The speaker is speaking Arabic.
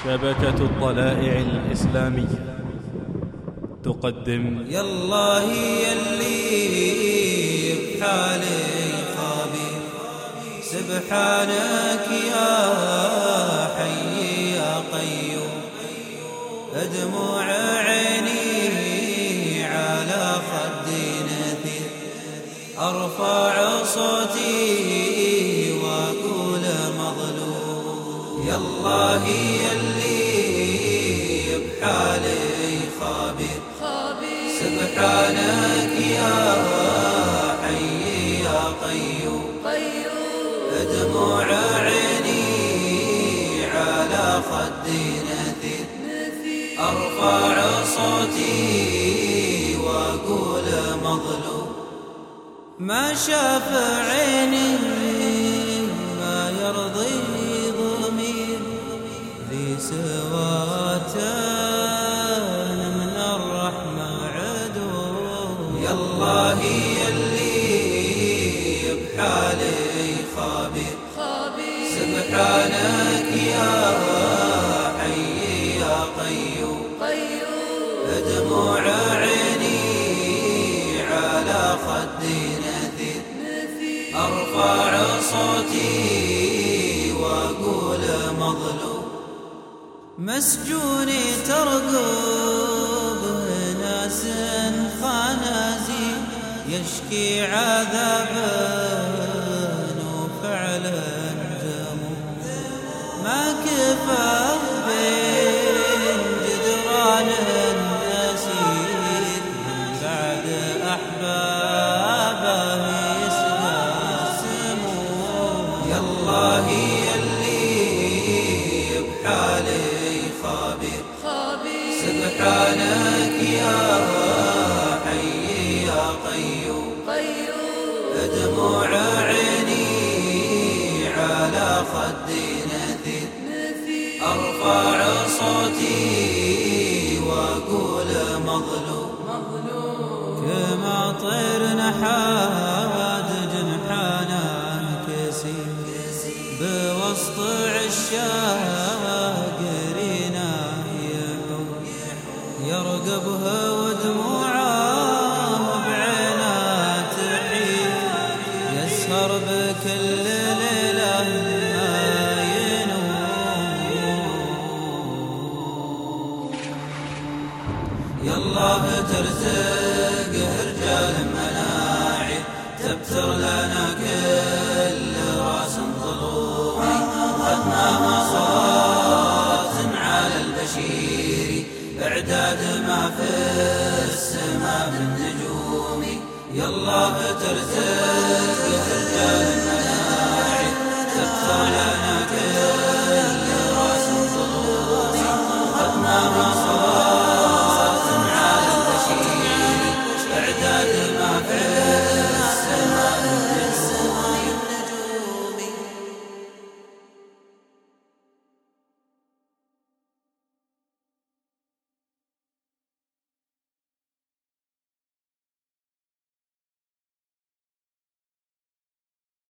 شبكة الطلائع الإسلامية تقدم يالله يلي بحالي خابر، سبحانك يا حي يا قيوم. دموع عيني على خدي نثير، أرفع صوتي وأقول مظلوم. يالله يلي بحالي خابر، سبحانك يا حي يا قيوم. دموع عيني على خدي نثير، أرفع صوتي وأقول مظلوم. ما شاف عيني ما يرضي ضمير، ذي سواتان من الرحمة عدو. يالله يلي بحالي خابر، سبحانك يا حي يا قيوم. دموع عيني على خدي نثير، أرفع صوتي وأقول مظلوم. مسجوني ترقب ناس خنازير، يشكي عذابا وفعلا دموم. ما كفى بين جدران النسير، بعد أحبابه يسقى سموم. يالله يلي بحالي خابر، سبحانك يا حي يا قيوم. دموع عيني على خدي نثير، أرفع صوتي وأقول مظلوم. كما طير نحاد جنحانا كسير، بوسط عشاق رينا يحوم. يرقبها ودموعه بعينه تحيل، يسهر بكل ليلة ما ينوم. يالله ترزق رجال مناعي، تبتر لنا كل راس ظلومي. خدناها صوت على البشير، إعداد ما في السماء من نجومي. يالله ترزق